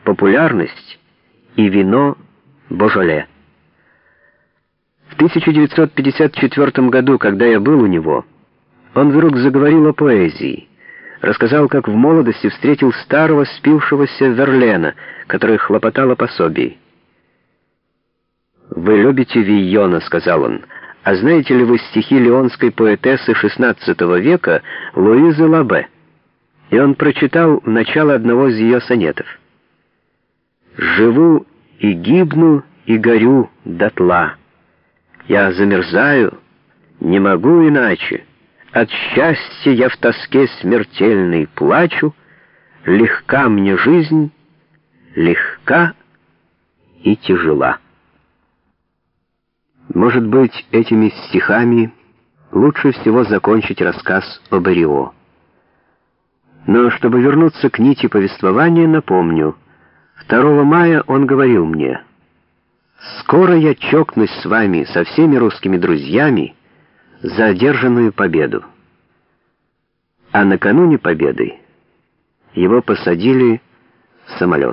популярность и вино Божоле. В 1954 году, когда я был у него, он вдруг заговорил о поэзии, рассказал, как в молодости встретил старого спившегося Верлена, который хлопотал о пособии. «Вы любите Вийона», — сказал он, — «а знаете ли вы стихи леонской поэтессы XVI века Луизы Лабе?» И он прочитал начало одного из ее сонетов. «Живу и гибну, и горю дотла. Я замерзаю, не могу иначе. От счастья я в тоске смертельной плачу. Легка мне жизнь, легка и тяжела». Может быть, этими стихами лучше всего закончить рассказ об Орио. Но чтобы вернуться к нити повествования, напомню, 2 мая он говорил мне: «Скоро я чокнусь с вами, со всеми русскими друзьями, за одержанную победу». А накануне победы его посадили в самолет.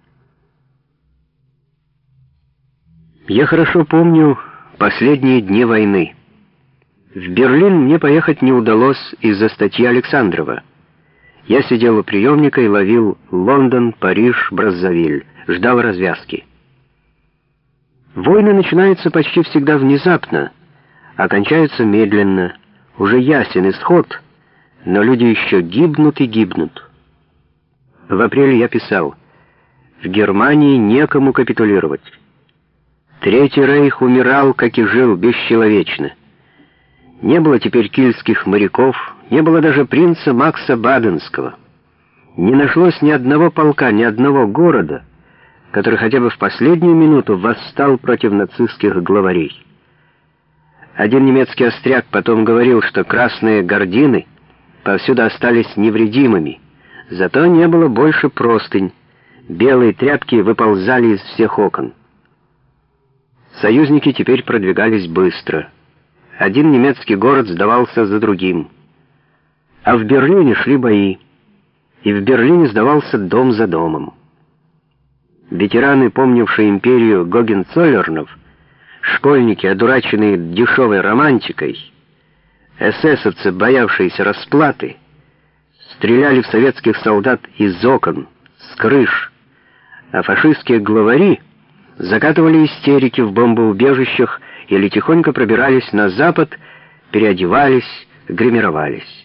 Я хорошо помню последние дни войны. В Берлин мне поехать не удалось из-за статьи Александрова. Я сидел у приемника и ловил Лондон, Париж, Браззавиль, ждал развязки. Войны начинаются почти всегда внезапно, окончаются медленно, уже ясен исход, но люди еще гибнут и гибнут. В апреле я писал: «В Германии некому капитулировать. Третий рейх умирал, как и жил, бесчеловечно. Не было теперь кильских моряков, не было даже принца Макса Баденского. Не нашлось ни одного полка, ни одного города, который хотя бы в последнюю минуту восстал против нацистских главарей. Один немецкий остряк потом говорил, что красные гардины повсюду остались невредимыми, зато не было больше простынь, белые тряпки выползали из всех окон. Союзники теперь продвигались быстро. Один немецкий город сдавался за другим. А в Берлине шли бои, и в Берлине сдавался дом за домом. Ветераны, помнившие империю Гогенцоллернов, школьники, одураченные дешевой романтикой, эсэсовцы, боявшиеся расплаты, стреляли в советских солдат из окон, с крыш, а фашистские главари закатывали истерики в бомбоубежищах или тихонько пробирались на запад, переодевались, гримировались.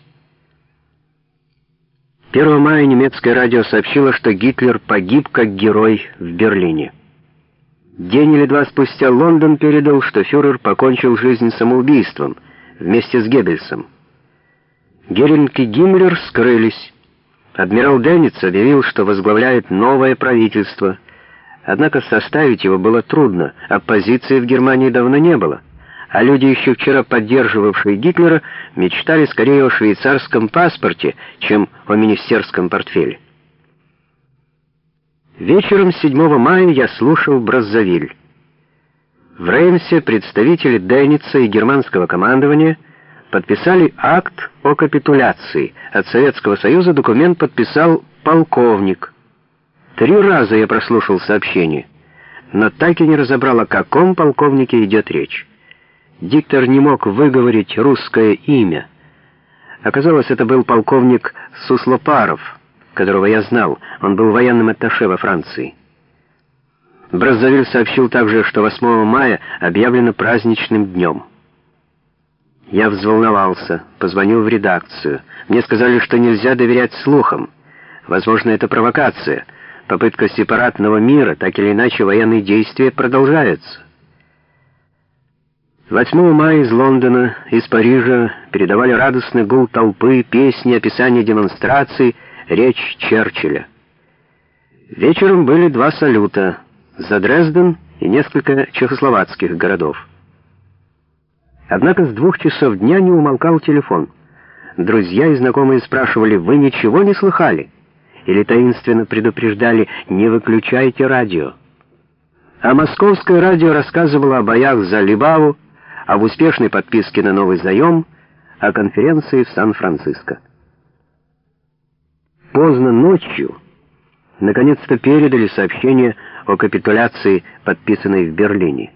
1 мая немецкое радио сообщило, что Гитлер погиб как герой в Берлине. День или два спустя Лондон передал, что фюрер покончил жизнь самоубийством вместе с Геббельсом. Геринг и Гиммлер скрылись. Адмирал Денниц объявил, что возглавляет новое правительство. Однако составить его было трудно, оппозиции в Германии давно не было, а люди, еще вчера поддерживавшие Гитлера, мечтали скорее о швейцарском паспорте, чем о министерском портфеле. Вечером 7 мая я слушал Браззавиль. В Реймсе представители Денница и германского командования подписали акт о капитуляции. От Советского Союза документ подписал полковник. 3 раза я прослушал сообщение, но так и не разобрал, о каком полковнике идет речь. Диктор не мог выговорить русское имя. Оказалось, это был полковник Суслопаров, которого я знал. Он был военным атташе во Франции. Браззавиль сообщил также, что 8 мая объявлено праздничным днем. Я взволновался, позвонил в редакцию. Мне сказали, что нельзя доверять слухам. Возможно, это провокация, попытка сепаратного мира, так или иначе военные действия продолжаются. 8 мая из Лондона, из Парижа передавали радостный гул толпы, песни, описание демонстраций, речь Черчилля. Вечером были 2 салюта за Дрезден и несколько чехословацких городов. Однако с 2 часов дня не умолкал телефон. Друзья и знакомые спрашивали: «Вы ничего не слыхали?» Или таинственно предупреждали: «Не выключайте радио». А московское радио рассказывало о боях за Либаву, об успешной подписке на новый заем, о конференции в Сан-Франциско. Поздно ночью наконец-то передали сообщение о капитуляции, подписанной в Берлине.